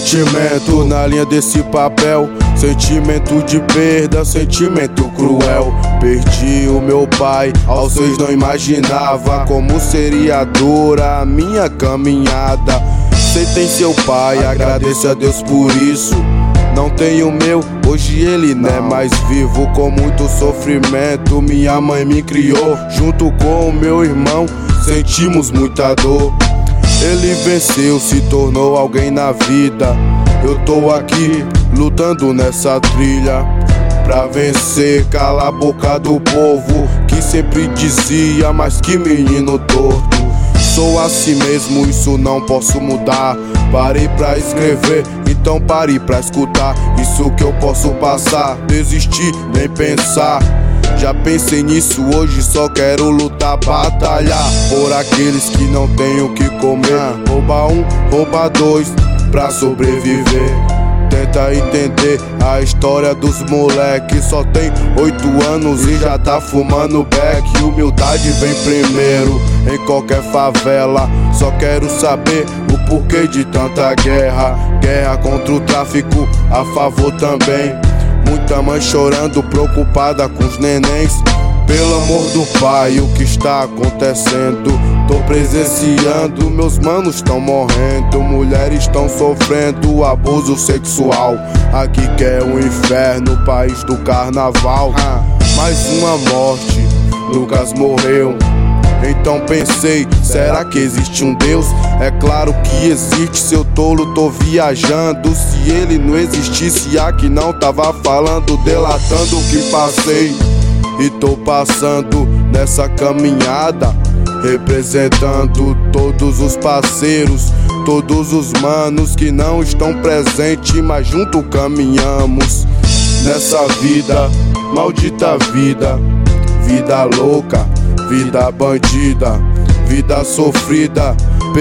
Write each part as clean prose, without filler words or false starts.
sentimento na linha desse papel. Sentimento de perda, sentimento cruel. Perdi o meu pai, aos 6 não imaginava como seria dura a minha caminhada. Cê tem seu pai, agradeço a Deus por isso. Não tenho o meu, hoje ele não é mais vivo. Com muito sofrimento minha mãe me criou. Junto com o meu irmão sentimos muita dor. Ele venceu, se tornou alguém na vida. Eu tô aqui, lutando nessa trilha pra vencer, calar a boca do povo que sempre dizia, mas que menino torto. Sou assim mesmo, isso não posso mudar. Parei pra escrever, então parei pra escutar. Isso que eu posso passar, desistir, nem pensar. Já pensei nisso, hoje só quero lutar, batalhar por aqueles que não têm o que comer. Rouba um, rouba dois, pra sobreviver. Tenta entender a história dos moleque. Só tem 8 anos e já tá fumando beck. Humildade vem primeiro em qualquer favela. Só quero saber o porquê de tanta guerra. Guerra contra o tráfico, a favor também. Muita mãe chorando, preocupada com os nenéns. Pelo amor do pai, o que está acontecendo? Tô presenciando, meus manos estão morrendo. Mulheres estão sofrendo abuso sexual. Aqui que é o inferno, país do carnaval. Mais uma morte, Lucas morreu. Então pensei, será que existe um Deus? É claro que existe, seu tolo, tô viajando. Se ele não existisse aqui não tava falando, delatando o que passei. E tô passando nessa caminhada, representando todos os parceiros, todos os manos que não estão presentes, mas junto caminhamos nessa vida, maldita vida. Vida louca, vida bandida, vida sofrida,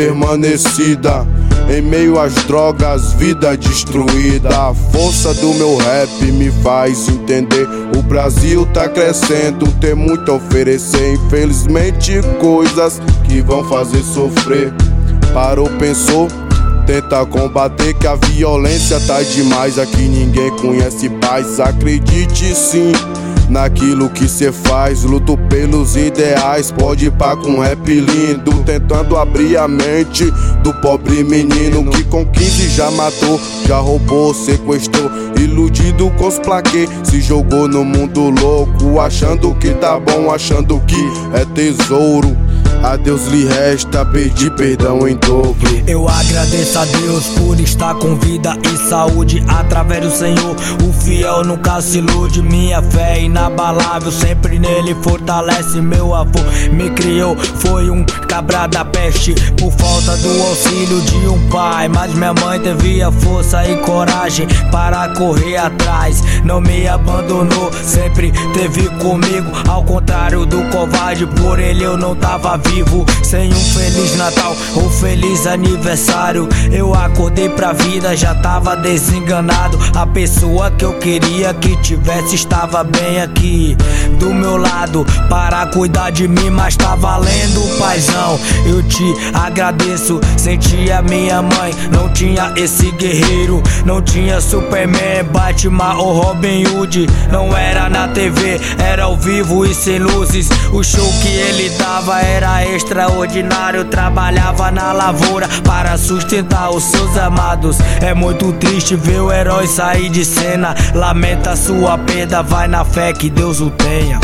permanecida em meio às drogas, vida destruída. A força do meu rap me faz entender. O Brasil tá crescendo, tem muito a oferecer. Infelizmente coisas que vão fazer sofrer. Parou, pensou, tenta combater que a violência tá demais. Aqui ninguém conhece paz, acredite sim naquilo que cê faz. Luto pelos ideais, pode ir pá com rap lindo. Tentando abrir a mente do pobre menino que com 15 já matou, já roubou, sequestrou. Iludido com os plaquês, se jogou no mundo louco, achando que tá bom, achando que é tesouro. A Deus lhe resta pedir perdão em dobro. Eu agradeço a Deus por estar com vida e saúde. Através do Senhor, o fiel nunca se ilude. Minha fé é inabalável, sempre nele fortalece. Meu avô me criou, foi um cabra da peste, por falta do auxílio de um pai. Mas minha mãe teve a força e coragem para correr atrás. Não me abandonou, sempre teve comigo. Ao contrário do covarde, por ele eu não tava vivo. Sem um Feliz Natal ou Feliz Aniversário, eu acordei pra vida, já tava desenganado. A pessoa que eu queria que tivesse estava bem aqui do meu lado para cuidar de mim, mas tá valendo, paizão. Eu te agradeço, senti a minha mãe. Não tinha esse guerreiro, não tinha Superman, Batman ou Robin Hood. Não era na TV, era ao vivo e sem luzes. O show que ele dava era extraordinário. Trabalhava na lavoura para sustentar os seus amados. É muito triste ver o herói sair de cena. Lamenta sua perda, vai na fé que Deus o tenha.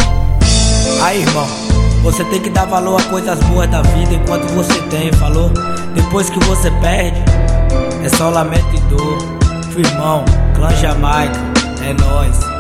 Aí, irmão, você tem que dar valor a coisas boas da vida enquanto você tem, falou? Depois que você perde, é só lamento e dor. Firmão, Clã Jamaica, é nóis.